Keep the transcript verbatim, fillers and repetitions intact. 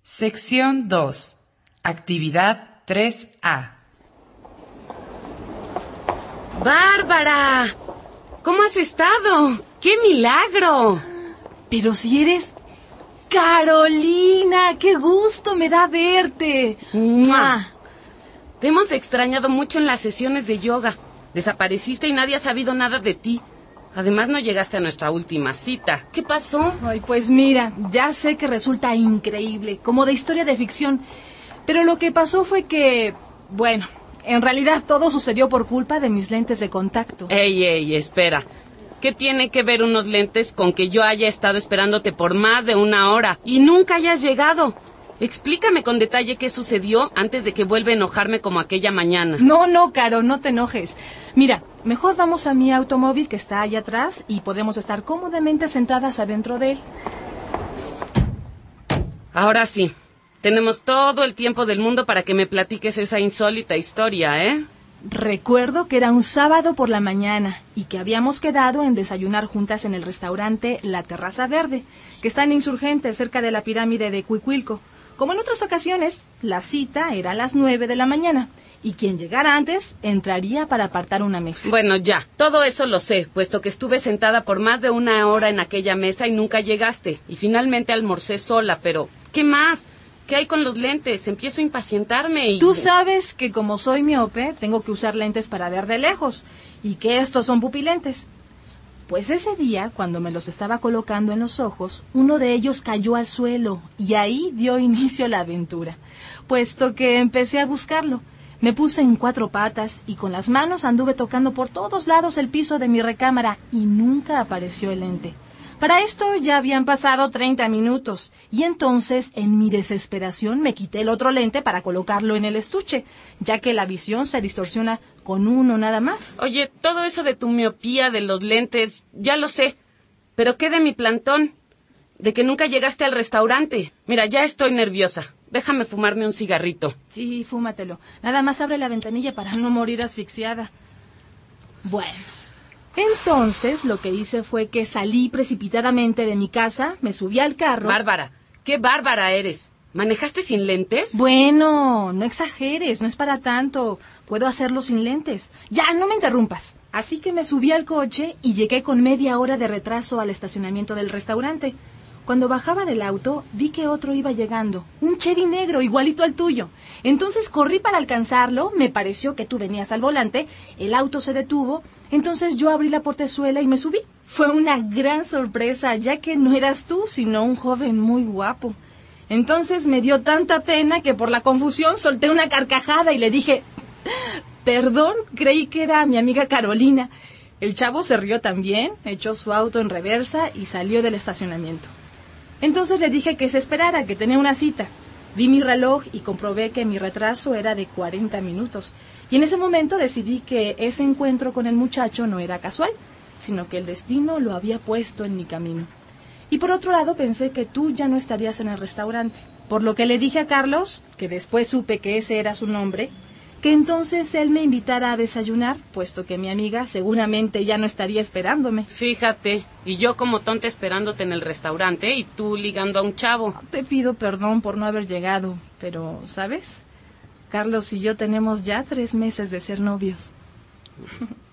Sección dos. Actividad tres A. ¡Bárbara! ¿Cómo has estado? ¡Qué milagro! Pero si eres... Carolina, qué gusto me da verte. ¡Mua! Te hemos extrañado mucho en las sesiones de yoga. Desapareciste y nadie ha sabido nada de ti. Además, no llegaste a nuestra última cita. ¿Qué pasó? Ay, pues mira, ya sé que resulta increíble, como de historia de ficción. Pero lo que pasó fue que... Bueno, en realidad todo sucedió por culpa de mis lentes de contacto. Ey, ey, espera. ¿Qué tiene que ver unos lentes con que yo haya estado esperándote por más de una hora y nunca hayas llegado? Explícame con detalle qué sucedió antes de que vuelva a enojarme como aquella mañana. No, no, Caro, no te enojes. Mira, mejor vamos a mi automóvil que está allá atrás y podemos estar cómodamente sentadas adentro de él. Ahora sí, tenemos todo el tiempo del mundo para que me platiques esa insólita historia, ¿eh? Recuerdo que era un sábado por la mañana y que habíamos quedado en desayunar juntas en el restaurante La Terraza Verde, que está en Insurgentes, cerca de la pirámide de Cuicuilco. Como en otras ocasiones, la cita era a las nueve de la mañana y quien llegara antes entraría para apartar una mesa. Bueno, ya, todo eso lo sé, puesto que estuve sentada por más de una hora en aquella mesa y nunca llegaste. Y finalmente almorcé sola, pero ¿qué más? ¿Qué hay con los lentes? Empiezo a impacientarme y... Tú sabes que como soy miope, tengo que usar lentes para ver de lejos y que estos son pupilentes. Pues ese día, cuando me los estaba colocando en los ojos, uno de ellos cayó al suelo y ahí dio inicio la aventura, puesto que empecé a buscarlo. Me puse en cuatro patas y con las manos anduve tocando por todos lados el piso de mi recámara y nunca apareció el lente. Para esto ya habían pasado treinta minutos y entonces, en mi desesperación, me quité el otro lente para colocarlo en el estuche, ya que la visión se distorsiona con uno nada más. Oye, todo eso de tu miopía, de los lentes, ya lo sé. Pero ¿qué de mi plantón? De que nunca llegaste al restaurante. Mira, ya estoy nerviosa. Déjame fumarme un cigarrito. Sí, fúmatelo. Nada más abre la ventanilla para no morir asfixiada. Bueno... Entonces, lo que hice fue que salí precipitadamente de mi casa, me subí al carro... Bárbara, qué bárbara eres. ¿Manejaste sin lentes? Bueno, no exageres, no es para tanto. Puedo hacerlo sin lentes. Ya, no me interrumpas. Así que me subí al coche y llegué con media hora de retraso al estacionamiento del restaurante. Cuando bajaba del auto, vi que otro iba llegando, un Chevy negro, igualito al tuyo. Entonces corrí para alcanzarlo, me pareció que tú venías al volante, el auto se detuvo, entonces yo abrí la portezuela y me subí. Fue una gran sorpresa, ya que no eras tú, sino un joven muy guapo. Entonces me dio tanta pena que por la confusión solté una carcajada y le dije, perdón, creí que era mi amiga Carolina. El chavo se rió también, echó su auto en reversa y salió del estacionamiento. Entonces le dije que se esperara, que tenía una cita. Vi mi reloj y comprobé que mi retraso era de cuarenta minutos. Y en ese momento decidí que ese encuentro con el muchacho no era casual, sino que el destino lo había puesto en mi camino. Y por otro lado pensé que tú ya no estarías en el restaurante. Por lo que le dije a Carlos, que después supe que ese era su nombre, que entonces él me invitara a desayunar, puesto que mi amiga seguramente ya no estaría esperándome. Fíjate, y yo como tonta esperándote en el restaurante y tú ligando a un chavo. Te pido perdón por no haber llegado, pero, ¿sabes? Carlos y yo tenemos ya tres meses de ser novios.